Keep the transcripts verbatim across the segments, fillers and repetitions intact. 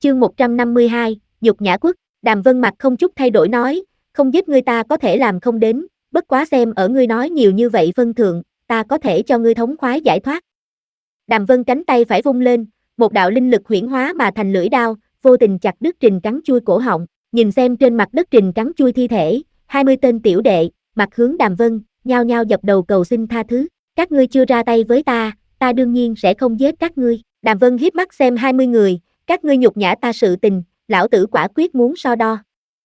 Chương một trăm năm mươi hai, Nhục Nhã Quốc. Đàm Vân mặt không chút thay đổi nói, không giết ngươi ta có thể làm không đến, bất quá xem ở ngươi nói nhiều như vậy phân thượng, ta có thể cho ngươi thống khoái giải thoát. Đàm Vân cánh tay phải vung lên, một đạo linh lực huyễn hóa mà thành lưỡi đao, vô tình chặt đứt Trình Cắn Chui cổ họng, nhìn xem trên mặt đất Trình Cắn Chui thi thể, hai mươi tên tiểu đệ, mặt hướng Đàm Vân, nhao nhao dập đầu cầu xin tha thứ, các ngươi chưa ra tay với ta, ta đương nhiên sẽ không giết các ngươi. Đàm Vân hiếp mắt xem hai mươi người, các ngươi nhục nhã ta sự tình, lão tử quả quyết muốn so đo.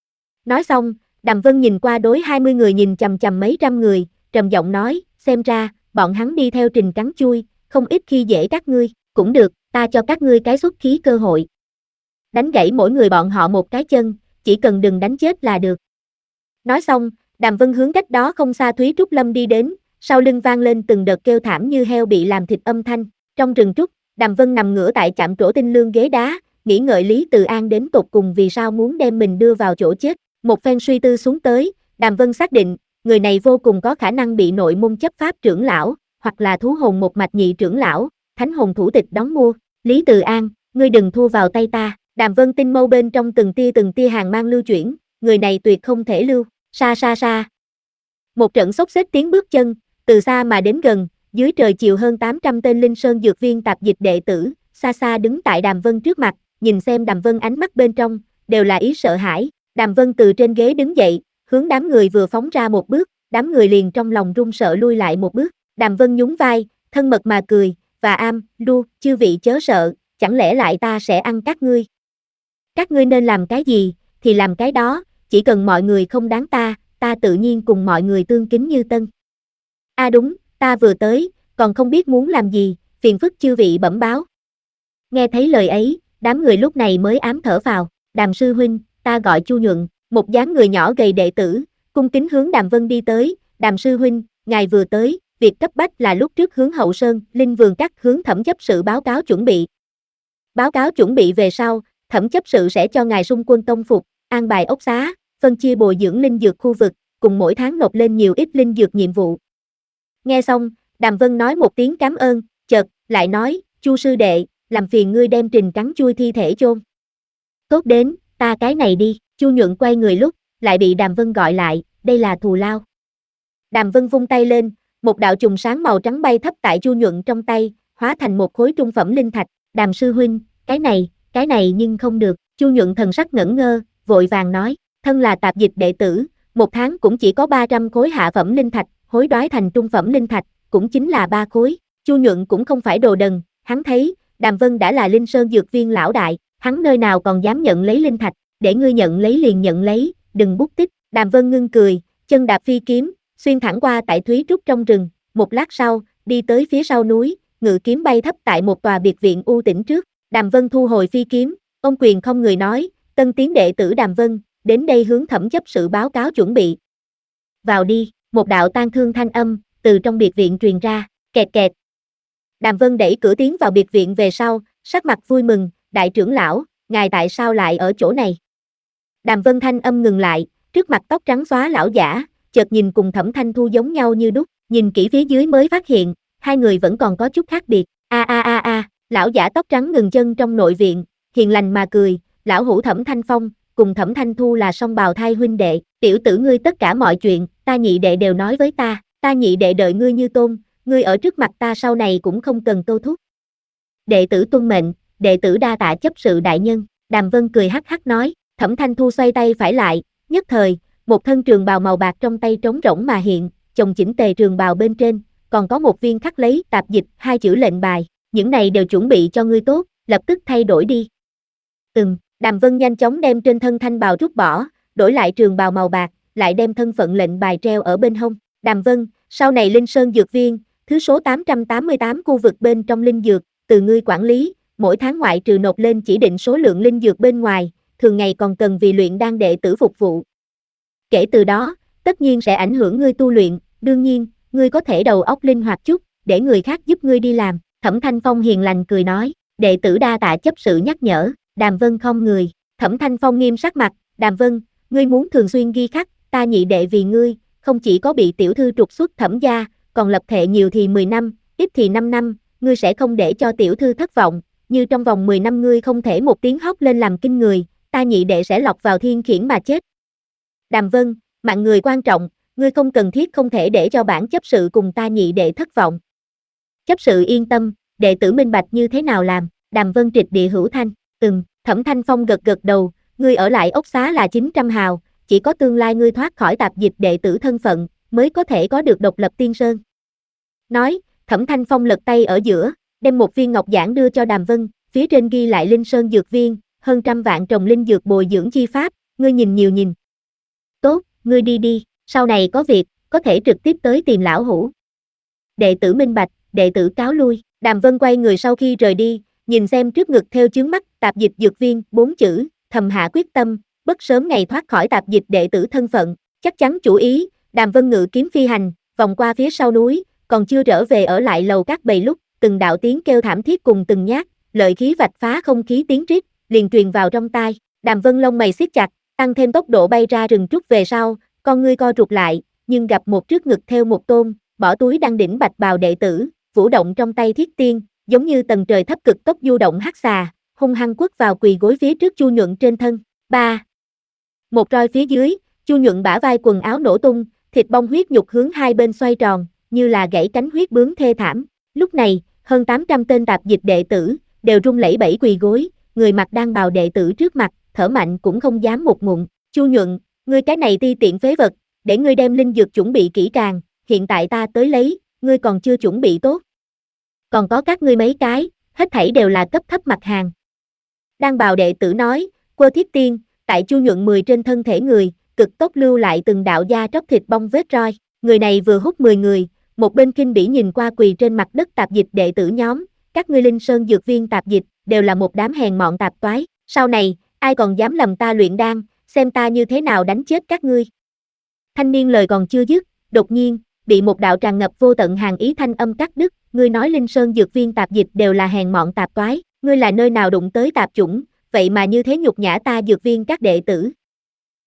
Nói xong, Đàm Vân nhìn qua đối hai mươi người nhìn chằm chằm mấy trăm người, trầm giọng nói, xem ra, bọn hắn đi theo Trình Cắn Chui, không ít khi dễ các ngươi, cũng được, ta cho các ngươi cái xuất khí cơ hội. Đánh gãy mỗi người bọn họ một cái chân, chỉ cần đừng đánh chết là được. Nói xong, Đàm Vân hướng cách đó không xa Thúy Trúc Lâm đi đến, sau lưng vang lên từng đợt kêu thảm như heo bị làm thịt âm thanh. Trong rừng trúc, Đàm Vân nằm ngửa tại chạm trổ tinh lương ghế đá, nghĩ ngợi Lý Từ An đến tột cùng vì sao muốn đem mình đưa vào chỗ chết. Một phen suy tư xuống tới, Đàm Vân xác định, người này vô cùng có khả năng bị nội môn chấp pháp trưởng lão, hoặc là thú hồn một mạch nhị trưởng lão, thánh hồn thủ tịch đón mua. Lý Từ An, ngươi đừng thua vào tay ta. Đàm Vân tinh mâu bên trong từng tia từng tia hàng mang lưu chuyển, người này tuyệt không thể lưu. Sa sa sa. Một trận xốc xếch tiếng bước chân, từ xa mà đến gần, dưới trời chiều hơn tám trăm tên Linh Sơn dược viên tạp dịch đệ tử, xa xa đứng tại Đàm Vân trước mặt, nhìn xem Đàm Vân ánh mắt bên trong, đều là ý sợ hãi. Đàm Vân từ trên ghế đứng dậy, hướng đám người vừa phóng ra một bước, đám người liền trong lòng run sợ lui lại một bước. Đàm Vân nhún vai, thân mật mà cười, và am, lu, chư vị chớ sợ, chẳng lẽ lại ta sẽ ăn các ngươi? Các ngươi nên làm cái gì, thì làm cái đó, chỉ cần mọi người không đáng ta, ta tự nhiên cùng mọi người tương kính như tân. A à đúng, ta vừa tới, còn không biết muốn làm gì, phiền phức chư vị bẩm báo. Nghe thấy lời ấy, đám người lúc này mới ám thở vào. Đàm sư huynh, ta gọi Chu Nhuận, một dáng người nhỏ gầy đệ tử, cung kính hướng Đàm Vân đi tới. Đàm sư huynh, ngài vừa tới, việc cấp bách là lúc trước hướng Hậu Sơn, Linh Vườn Các hướng thẩm chấp sự báo cáo chuẩn bị. Báo cáo chuẩn bị về sau, thẩm chấp sự sẽ cho ngài xung quân tông phục, an bài ốc xá, phân chia bồi dưỡng linh dược khu vực, cùng mỗi tháng nộp lên nhiều ít linh dược nhiệm vụ. Nghe xong, Đàm Vân nói một tiếng cảm ơn, chợt lại nói, Chu sư đệ, làm phiền ngươi đem Trình Cắn Chui thi thể chôn. Tốt đến, ta cái này đi. Chu Nhuận quay người lúc, lại bị Đàm Vân gọi lại, đây là thù lao. Đàm Vân vung tay lên, một đạo chùm sáng màu trắng bay thấp tại Chu Nhuận trong tay, hóa thành một khối trung phẩm linh thạch. Đàm sư huynh, cái này, cái này nhưng không được. Chu Nhuận thần sắc ngẩn ngơ, vội vàng nói, thân là tạp dịch đệ tử, một tháng cũng chỉ có ba trăm khối hạ phẩm linh thạch, hối đoái thành trung phẩm linh thạch, cũng chính là ba khối. Chu Nhuận cũng không phải đồ đần, hắn thấy, Đàm Vân đã là Linh Sơn dược viên lão đại, hắn nơi nào còn dám nhận lấy linh thạch, để ngươi nhận lấy liền nhận lấy, đừng bút tích. Đàm Vân ngưng cười, chân đạp phi kiếm, xuyên thẳng qua tại Thúy Trúc trong rừng, một lát sau, đi tới phía sau núi, ngự kiếm bay thấp tại một tòa biệt viện u tĩnh trước. Đàm Vân thu hồi phi kiếm, ông quyền không người nói, tân tiến đệ tử Đàm Vân, đến đây hướng thẩm chấp sự báo cáo chuẩn bị. Vào đi, một đạo tang thương thanh âm, từ trong biệt viện truyền ra, kẹt kẹt. Đàm Vân đẩy cửa tiến vào biệt viện về sau, sắc mặt vui mừng, đại trưởng lão, ngài tại sao lại ở chỗ này? Đàm Vân thanh âm ngừng lại, trước mặt tóc trắng xóa lão giả, chợt nhìn cùng Thẩm Thanh Thu giống nhau như đúc, nhìn kỹ phía dưới mới phát hiện, hai người vẫn còn có chút khác biệt. A a a a, lão giả tóc trắng ngừng chân trong nội viện, hiền lành mà cười, lão hữu Thẩm Thanh Phong, cùng Thẩm Thanh Thu là song bào thai huynh đệ, tiểu tử ngươi tất cả mọi chuyện, ta nhị đệ đều nói với ta, ta nhị đệ đợi ngươi như tôn, ngươi ở trước mặt ta sau này cũng không cần câu thúc. Đệ tử tuân mệnh, đệ tử đa tạ chấp sự đại nhân. Đàm Vân cười hắc hắc nói. Thẩm Thanh Thu xoay tay phải lại, nhất thời, một thân trường bào màu bạc trong tay trống rỗng mà hiện, chồng chỉnh tề trường bào bên trên, còn có một viên khắc lấy tạp dịch hai chữ lệnh bài, những này đều chuẩn bị cho ngươi tốt, lập tức thay đổi đi. Ừm, Đàm Vân nhanh chóng đem trên thân thanh bào rút bỏ, đổi lại trường bào màu bạc, lại đem thân phận lệnh bài treo ở bên hông. Đàm Vân, sau này Linh Sơn dược viên, thứ số tám trăm tám mươi tám khu vực bên trong linh dược, từ ngươi quản lý, mỗi tháng ngoại trừ nộp lên chỉ định số lượng linh dược bên ngoài, thường ngày còn cần vì luyện đan đệ tử phục vụ. Kể từ đó, tất nhiên sẽ ảnh hưởng ngươi tu luyện, đương nhiên, ngươi có thể đầu óc linh hoạt chút, để người khác giúp ngươi đi làm. Thẩm Thanh Phong hiền lành cười nói, đệ tử đa tạ chấp sự nhắc nhở. Đàm Vân không người. Thẩm Thanh Phong nghiêm sắc mặt, Đàm Vân, ngươi muốn thường xuyên ghi khắc, ta nhị đệ vì ngươi, không chỉ có bị tiểu thư trục xuất Thẩm gia, còn lập thệ nhiều thì mười năm, ít thì năm năm, ngươi sẽ không để cho tiểu thư thất vọng, như trong vòng mười năm ngươi không thể một tiếng hót lên làm kinh người, ta nhị đệ sẽ lọt vào thiên khiển mà chết. Đàm Vân, mạng người quan trọng, ngươi không cần thiết không thể để cho bản chấp sự cùng ta nhị đệ thất vọng. Chấp sự yên tâm, đệ tử minh bạch như thế nào làm, Đàm Vân trịch địa hữu thanh, ừm, Thẩm Thanh Phong gật gật đầu, ngươi ở lại ốc xá là chín trăm hào, chỉ có tương lai ngươi thoát khỏi tạp dịch đệ tử thân phận, mới có thể có được độc lập tiên sơn. Nói, Thẩm Thanh Phong lật tay ở giữa, đem một viên ngọc giản đưa cho Đàm Vân, phía trên ghi lại Linh Sơn dược viên, hơn trăm vạn trồng linh dược bồi dưỡng chi pháp, ngươi nhìn nhiều nhìn. Tốt, ngươi đi đi, sau này có việc, có thể trực tiếp tới tìm lão hủ. Đệ tử minh bạch, đệ tử cáo lui, Đàm Vân quay người sau khi rời đi, nhìn xem trước ngực theo chướng mắt, tạp dịch dược viên, bốn chữ, thầm hạ quyết tâm, bất sớm ngày thoát khỏi tạp dịch đệ tử thân phận, chắc chắn chủ ý, Đàm Vân ngự kiếm phi hành, vòng qua phía sau núi, còn chưa trở về ở lại lầu các bầy lúc, từng đạo tiếng kêu thảm thiết cùng từng nhát, lợi khí vạch phá không khí tiếng rít, liền truyền vào trong tai, Đàm Vân lông mày siết chặt, tăng thêm tốc độ bay ra rừng trúc về sau, con ngươi co rụt lại, nhưng gặp một trước ngực theo một tôn, bỏ túi đăng đỉnh bạch bào đệ tử, vũ động trong tay thiết tiên, giống như tầng trời thấp cực tốc du động hắc xà, hung hăng quất vào quỳ gối phía trước Chu Nhuận trên thân. Ba. Một roi phía dưới, Chu Nhuận bả vai quần áo nổ tung, thịt bong huyết nhục hướng hai bên xoay tròn, như là gãy cánh huyết bướm thê thảm. Lúc này, hơn tám trăm tên tạp dịch đệ tử đều run lẩy bẩy quỳ gối, người mặc đang bào đệ tử trước mặt, thở mạnh cũng không dám một ngụm. Chu Nhuận, ngươi cái này ti tiện phế vật, để ngươi đem linh dược chuẩn bị kỹ càng, hiện tại ta tới lấy, ngươi còn chưa chuẩn bị tốt. Còn có các ngươi mấy cái, hết thảy đều là cấp thấp mặt hàng. Đang bào đệ tử nói, quơ thiết tiên, tại Chu Nhuận mười trên thân thể người, cực tốc lưu lại từng đạo da tróc thịt bong vết roi, người này vừa hút mười người, một bên kinh bỉ nhìn qua quỳ trên mặt đất tạp dịch đệ tử nhóm, các ngươi Linh Sơn dược viên tạp dịch, đều là một đám hèn mọn tạp toái, sau này, ai còn dám lầm ta luyện đan, xem ta như thế nào đánh chết các ngươi. Thanh niên lời còn chưa dứt, đột nhiên, bị một đạo tràn ngập vô tận hàn ý thanh âm cắt đứt, ngươi nói Linh Sơn dược viên tạp dịch đều là hèn mọn tạp toái, ngươi là nơi nào đụng tới tạp chủng, vậy mà như thế nhục nhã ta dược viên các đệ tử.